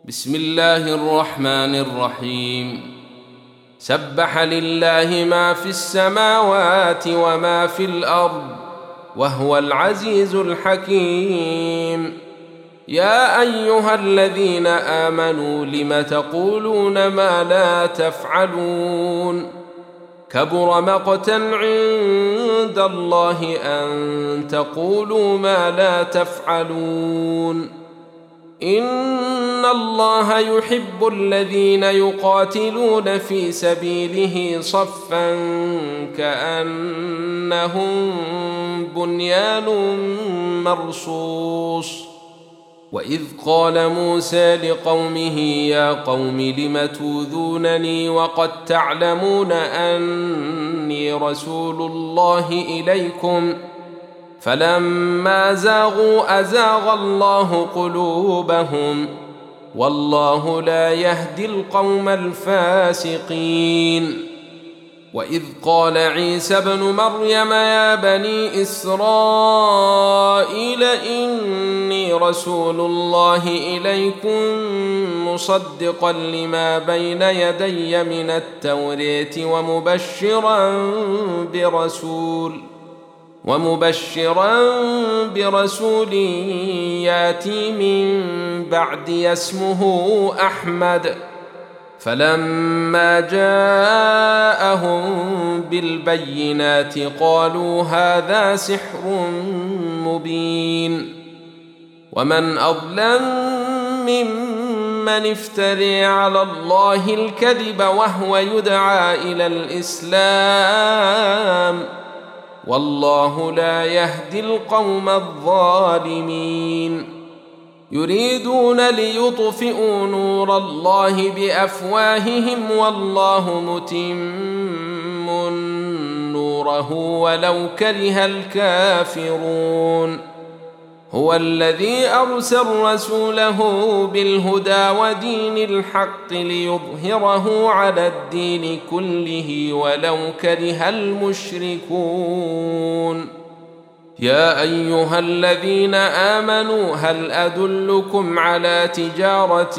بسم الله الرحمن الرحيم. سبح لله ما في السماوات وما في الأرض وهو العزيز الحكيم. يا أيها الذين آمنوا لم تقولون ما لا تفعلون؟ كبر مقتا عند الله أن تقولوا ما لا تفعلون. إن الله يحب الذين يقاتلون في سبيله صفا كأنهم بنيان مرصوص. وإذ قال موسى لقومه يا قوم لم توذونني وقد تعلمون أني رسول الله إليكم فلما زاغوا أزاغ الله قلوبهم والله لا يهدي القوم الفاسقين. وإذ قال عيسى ابن مريم يا بني إسرائيل إني رسول الله إليكم مصدقا لما بين يدي من التوراة ومبشرا برسول ياتي من بعدي اسمه أحمد. فلما جاءهم بالبينات قالوا هذا سحر مبين. ومن أظلم ممن افتري على الله الكذب وهو يدعى إلى الإسلام والله لا يهدي القوم الظالمين. يريدون ليطفئوا نور الله بأفواههم والله متم نوره ولو كره الكافرون. هو الذي أرسل رسوله بالهدى ودين الحق ليظهره على الدين كله ولو كره المشركون. يا أيها الذين آمنوا هل أدلكم على تجارة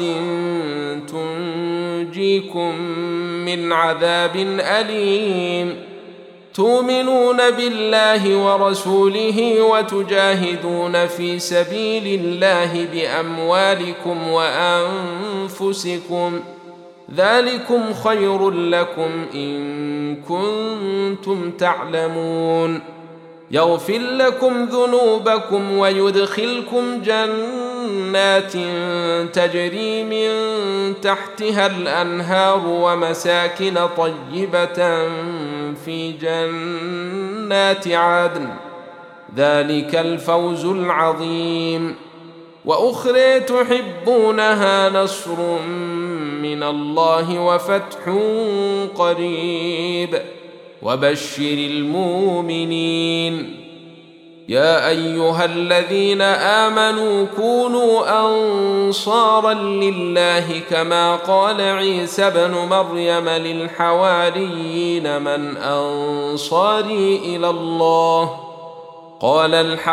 تنجيكم من عذاب أليم تؤمنون بالله ورسوله وتجاهدون في سبيل الله بأموالكم وأنفسكم ذلكم خير لكم إن كنتم تعلمون. يغفر لكم ذنوبكم ويدخلكم جنات تجري من تحتها الأنهار ومساكن طيبة في جنات عدن ذلك الفوز العظيم. وأخرى تحبونها نصر من الله وفتح قريب وبشر المؤمنين. يا أيها الذين آمنوا كونوا أنصارا لله كما قال عيسى ابن مريم للحواريين من أنصاري إلى الله قال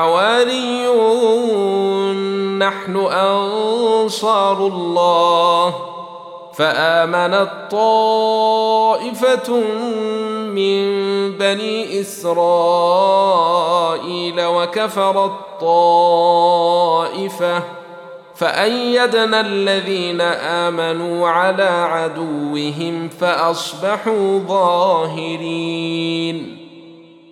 الحواريون نحن أنصار الله. فآمنت طائفة من بني إسرائيل وكفرت طائفة فأيدنا الذين آمنوا على عدوهم فأصبحوا ظاهرين.